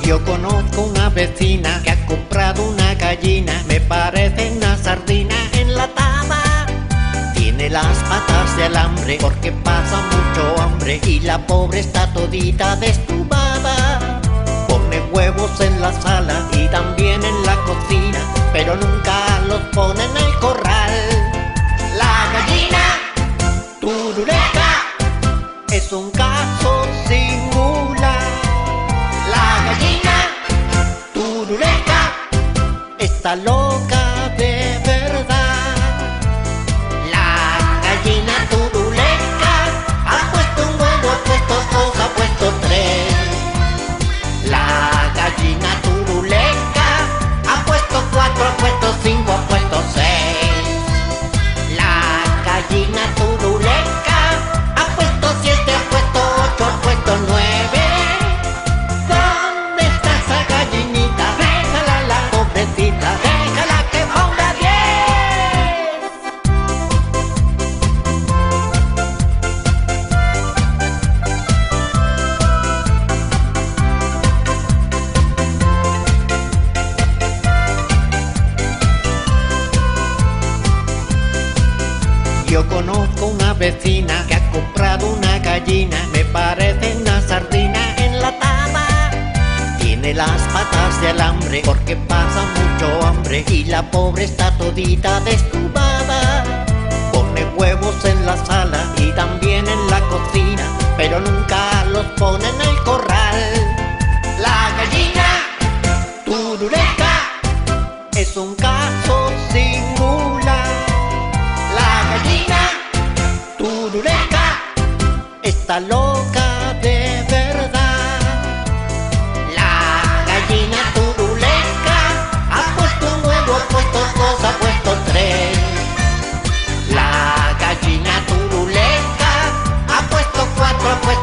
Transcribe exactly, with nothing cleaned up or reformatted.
Yo conozco una vecina que ha comprado una gallina, me parece una sardina enlatada. Tiene las patas de alambre porque pasa mucho hambre y la pobre está todita desplumada. Pone huevos en la sala y también en la cocina, pero nunca los pone en el corral. La gallina turuleca es un caso singular. La gallina turuleca está loca de verdad. La gallina turuleca ha puesto un huevo, ha puesto dos, ha puesto tres. La gallina turuleca ha puesto cuatro, ha puesto cinco, ha puesto seis. La gallina turuleca ha puesto siete, ha puesto ocho, ha puesto nueve. ¿Dónde está esa gallinita? Déjala, la pobrecita, déjala que ponga diez. Yo conozco una vecina que ha comprado una gallina, me parece una sardina enlatada. Tiene las patas de alambre porque pasa mucho hambre y la pobre está todita desplumada. Pone huevos en la sala y también en la cocina, pero nunca los pone en el corral. La gallina turuleca es un caso singular. La gallina turuleca está loca de verdad. La gallina turuleca ha puesto un huevo, ha puesto dos, ha puesto tres. La gallina turuleca ha puesto cuatro, ha puesto